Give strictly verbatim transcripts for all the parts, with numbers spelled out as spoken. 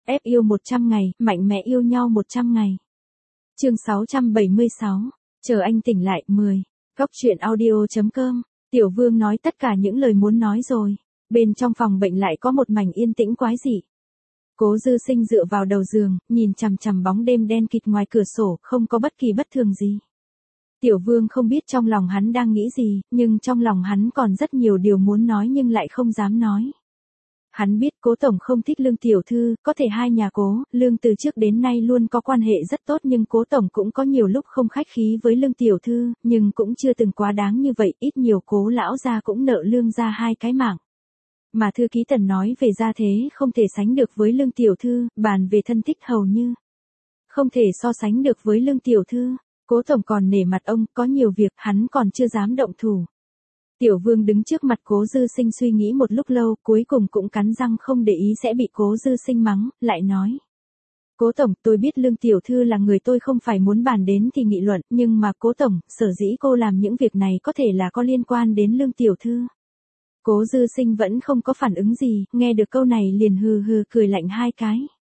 ép yêu một trăm ngày, mạnh mẽ yêu nhau một trăm ngày. Chương sáu trăm bảy mươi sáu, chờ anh tỉnh lại, mười. Góc truyện audio chấm com. Tiểu Vương nói tất cả những lời muốn nói rồi. Bên trong phòng bệnh lại có một mảnh yên tĩnh quái dị. Cố Dư Sinh dựa vào đầu giường, nhìn chằm chằm bóng đêm đen kịt ngoài cửa sổ, không có bất kỳ bất thường gì. Tiểu Vương không biết trong lòng hắn đang nghĩ gì, nhưng trong lòng hắn còn rất nhiều điều muốn nói nhưng lại không dám nói. Hắn biết Cố tổng không thích Lương tiểu thư, có thể hai nhà Cố, Lương từ trước đến nay luôn có quan hệ rất tốt, nhưng Cố tổng cũng có nhiều lúc không khách khí với Lương tiểu thư, nhưng cũng chưa từng quá đáng như vậy, ít nhiều Cố lão gia cũng nợ Lương gia hai cái mạng. Mà thư ký Tần nói về gia thế không thể sánh được với Lương tiểu thư, bàn về thân thích hầu như không thể so sánh được với Lương tiểu thư. Cố tổng còn nể mặt ông, có nhiều việc hắn còn chưa dám động thủ. Tiểu Vương đứng trước mặt Cố Dư Sinh suy nghĩ một lúc lâu, cuối cùng cũng cắn răng không để ý sẽ bị Cố Dư Sinh mắng, lại nói. Cố tổng, tôi biết Lương tiểu thư là người tôi không phải muốn bàn đến thì nghị luận, nhưng mà Cố tổng, sở dĩ cô làm những việc này có thể là có liên quan đến Lương tiểu thư. Cố Dư Sinh vẫn không có phản ứng gì, nghe được câu này liền hừ hừ cười lạnh hai cái.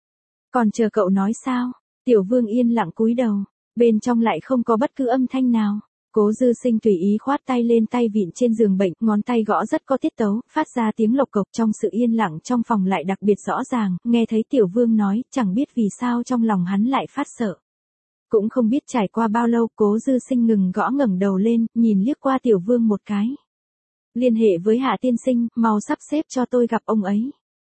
Còn chờ cậu nói sao? Tiểu Vương yên lặng cúi đầu, bên trong lại không có bất cứ âm thanh nào. Cố Dư Sinh tùy ý khoát tay lên tay vịn trên giường bệnh, ngón tay gõ rất có tiết tấu, phát ra tiếng lộc cộc, trong sự yên lặng trong phòng lại đặc biệt rõ ràng, nghe thấy Tiểu Vương nói, chẳng biết vì sao trong lòng hắn lại phát sợ. Cũng không biết trải qua bao lâu, Cố Dư Sinh ngừng gõ ngẩng đầu lên, nhìn liếc qua Tiểu Vương một cái. Liên hệ với Hạ tiên sinh, mau sắp xếp cho tôi gặp ông ấy.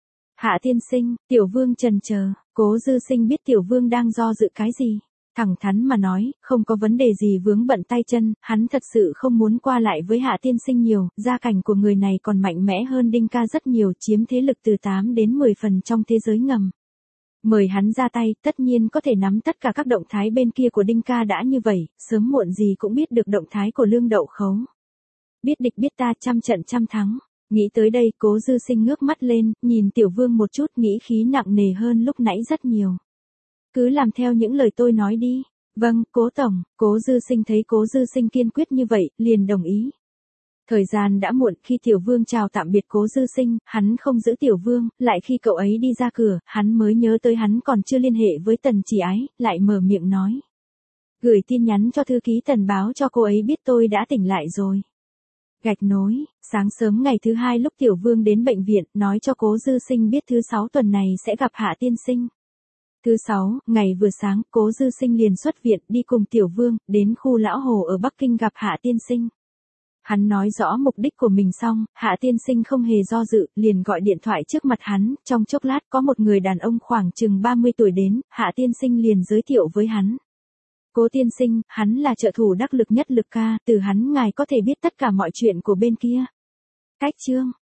Hạ tiên sinh, Tiểu Vương chần chờ, Cố Dư Sinh biết Tiểu Vương đang do dự cái gì. Thẳng thắn mà nói, không có vấn đề gì vướng bận tay chân, hắn thật sự không muốn qua lại với Hạ tiên sinh nhiều, gia cảnh của người này còn mạnh mẽ hơn Đinh ca rất nhiều, chiếm thế lực từ tám đến mười phần trong thế giới ngầm. Mời hắn ra tay, tất nhiên có thể nắm tất cả các động thái bên kia của Đinh ca, đã như vậy, sớm muộn gì cũng biết được động thái của Lương Đậu Khấu. Biết địch biết ta, trăm trận trăm thắng. Nghĩ tới đây, Cố Dư Sinh ngước mắt lên, nhìn Tiểu Vương một chút, nghĩ khí nặng nề hơn lúc nãy rất nhiều. Cứ làm theo những lời tôi nói đi. Vâng, Cố tổng. Cố Dư Sinh thấy Cố Dư Sinh kiên quyết như vậy, liền đồng ý. Thời gian đã muộn, khi Tiểu Vương chào tạm biệt Cố Dư Sinh, hắn không giữ Tiểu Vương, lại khi cậu ấy đi ra cửa, hắn mới nhớ tới hắn còn chưa liên hệ với Tần Chỉ Ái, lại mở miệng nói. Gửi tin nhắn cho thư ký Tần báo cho cô ấy biết tôi đã tỉnh lại rồi. Gạch nối, sáng sớm ngày thứ hai lúc Tiểu Vương đến bệnh viện, nói cho Cố Dư Sinh biết thứ sáu tuần này sẽ gặp Hạ tiên sinh. Thứ sáu, ngày vừa sáng, Cố Dư Sinh liền xuất viện, đi cùng Tiểu Vương, đến khu Lão Hồ ở Bắc Kinh gặp Hạ tiên sinh. Hắn nói rõ mục đích của mình xong, Hạ tiên sinh không hề do dự, liền gọi điện thoại trước mặt hắn, trong chốc lát có một người đàn ông khoảng chừng ba mươi tuổi đến, Hạ tiên sinh liền giới thiệu với hắn. Cố tiên sinh, hắn là trợ thủ đắc lực nhất Lực ca, từ hắn ngài có thể biết tất cả mọi chuyện của bên kia. Cách chương,